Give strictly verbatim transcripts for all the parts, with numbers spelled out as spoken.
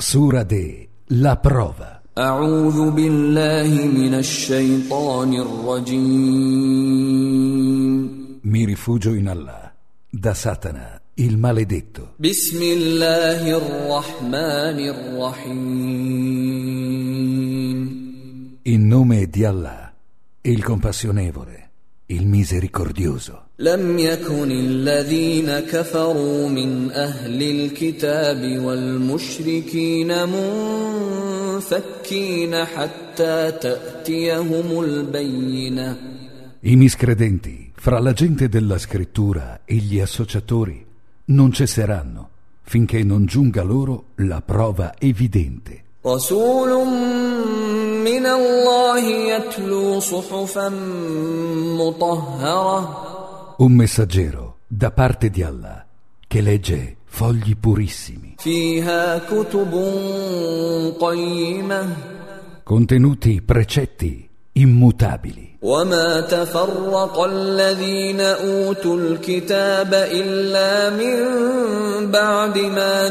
Sura de La prova. أعوذ بالله من الشيطان الرجيم. Mi rifugio in Allah, da Satana, il maledetto. بسم الله الرحمن الرحيم. In nome di Allah, il compassionevole, il misericordioso. لم يكن الذين كفروا من أهل الكتاب والمشركين منفكين حتى تأتيهم البينة. I miscredenti, fra la gente della scrittura e gli associatori, non cesseranno finché non giunga loro la prova evidente. رسول من الله يتلو صحفا مطهرة. Un messaggero da parte di Allah che legge fogli purissimi, فيها كتب قيمة. contenuti precetti immutabili. وما تفرق الذين أوتوا الكتاب إلا من بعد ما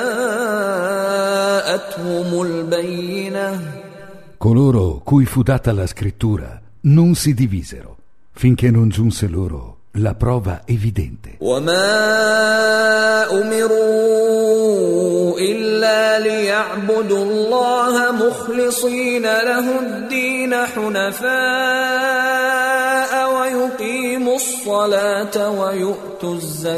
جاءتهم البينة. Coloro cui fu data la scrittura non si divisero finché non giunse loro la prova evidente. وما أمروا إلا ليعبدوا الله مخلصين له الدين حنفاء ويقيموا الصلاة ويؤتوا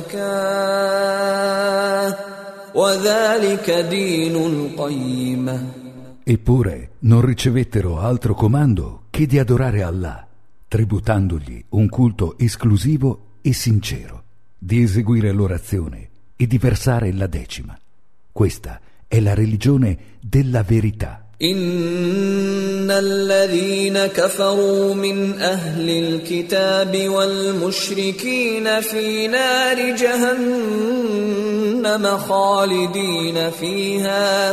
الزكاة وذلك دين القيمة. Eppure non ricevettero altro comando che di adorare Allah, tributandogli un culto esclusivo e sincero, di eseguire l'orazione e di versare la decima. Questa è la religione della verità. إن الذين كفروا من أهل الكتاب والمشركين في نار جهنم خالدين فيها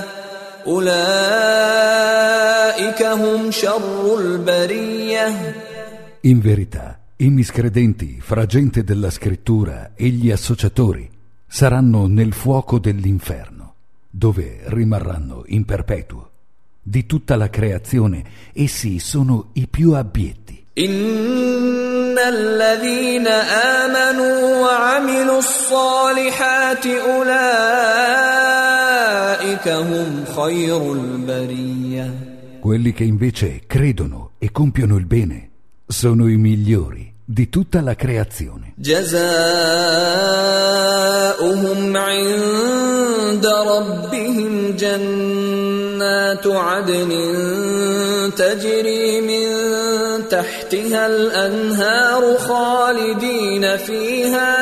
أولئك هم شر البرية. In verità, i miscredenti, fra gente della scrittura e gli associatori, saranno nel fuoco dell'inferno, dove rimarranno in perpetuo. Di tutta la creazione, essi sono i più abietti. إن الذين آمنوا وعملوا الصالحات أولئك هم خير البرية. Quelli che invece credono e compiono il bene sono i migliori di tutta la creazione. جزاؤهم عند ربهم جنات عدن تجري من تحتها الأنهار خالدين فيها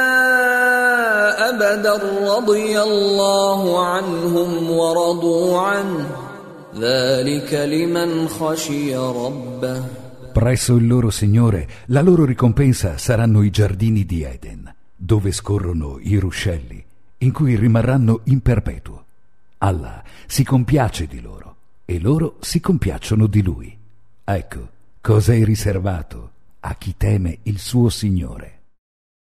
أبدا رضي الله عنهم ورضوا عنه ذلك لمن خشي ربه. Presso il loro Signore la loro ricompensa saranno i giardini di Eden, dove scorrono i ruscelli, in cui rimarranno in perpetuo. Allah si compiace di loro e loro si compiacciono di Lui. Ecco cosa è riservato a chi teme il suo Signore.